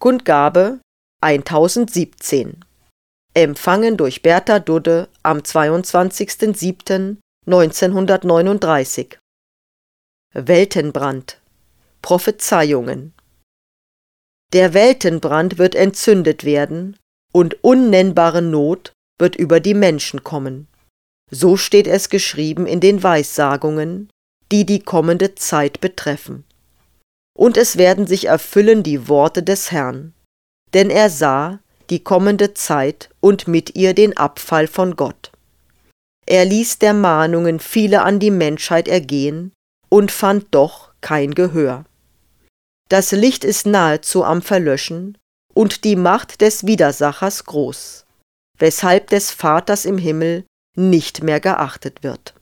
Kundgabe 1017. Empfangen durch Bertha Dudde am 22.07.1939. Weltenbrand. Prophezeiungen. Der Weltenbrand wird entzündet werden, und unnennbare Not wird über die Menschen kommen. So steht es geschrieben in den Weissagungen, die die kommende Zeit betreffen. Und es werden sich erfüllen die Worte des Herrn, denn er sah die kommende Zeit und mit ihr den Abfall von Gott. Er ließ der Mahnungen viele an die Menschheit ergehen und fand doch kein Gehör. Das Licht ist nahezu am Verlöschen und die Macht des Widersachers groß, weshalb des Vaters im Himmel nicht mehr geachtet wird.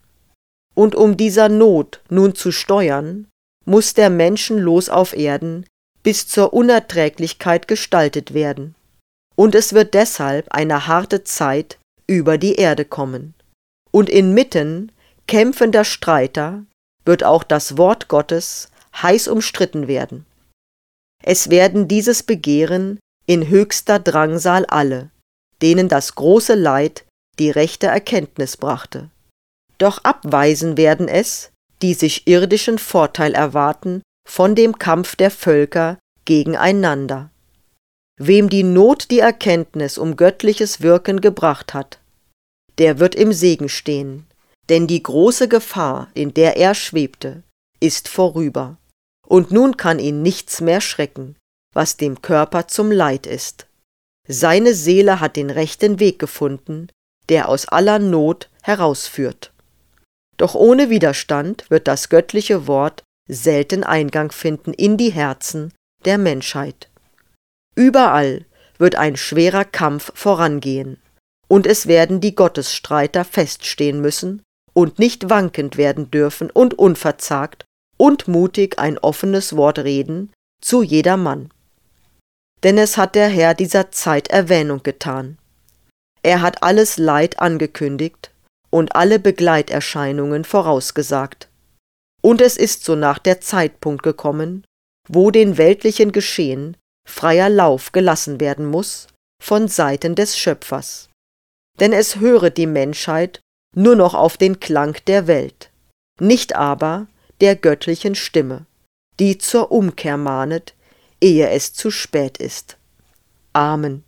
Und um dieser Not nun zu steuern, muß der Menschenlos auf Erden bis zur Unerträglichkeit gestaltet werden. Und es wird deshalb eine harte Zeit über die Erde kommen. Und inmitten kämpfender Streiter wird auch das Wort Gottes heiß umstritten werden. Es werden dieses begehren in höchster Drangsal alle, denen das große Leid die rechte Erkenntnis brachte. Doch abweisen werden es, die sich irdischen Vorteil erwarten von dem Kampf der Völker gegeneinander. Wem die Not die Erkenntnis um göttliches Wirken gebracht hat, der wird im Segen stehen, denn die große Gefahr, in der er schwebte, ist vorüber, und nun kann ihn nichts mehr schrecken, was dem Körper zum Leid ist. Seine Seele hat den rechten Weg gefunden, der aus aller Not herausführt. Doch ohne Widerstand wird das göttliche Wort selten Eingang finden in die Herzen der Menschheit. Überall wird ein schwerer Kampf vorangehen, und es werden die Gottesstreiter feststehen müssen und nicht wankend werden dürfen und unverzagt und mutig ein offenes Wort reden zu jedermann. Denn es hat der Herr dieser Zeit Erwähnung getan. Er hat alles Leid angekündigt und alle Begleiterscheinungen vorausgesagt. Und es ist so nach der Zeitpunkt gekommen, wo den weltlichen Geschehen freier Lauf gelassen werden muss von Seiten des Schöpfers. Denn es höre die Menschheit nur noch auf den Klang der Welt, nicht aber der göttlichen Stimme, die zur Umkehr mahnet, ehe es zu spät ist. Amen.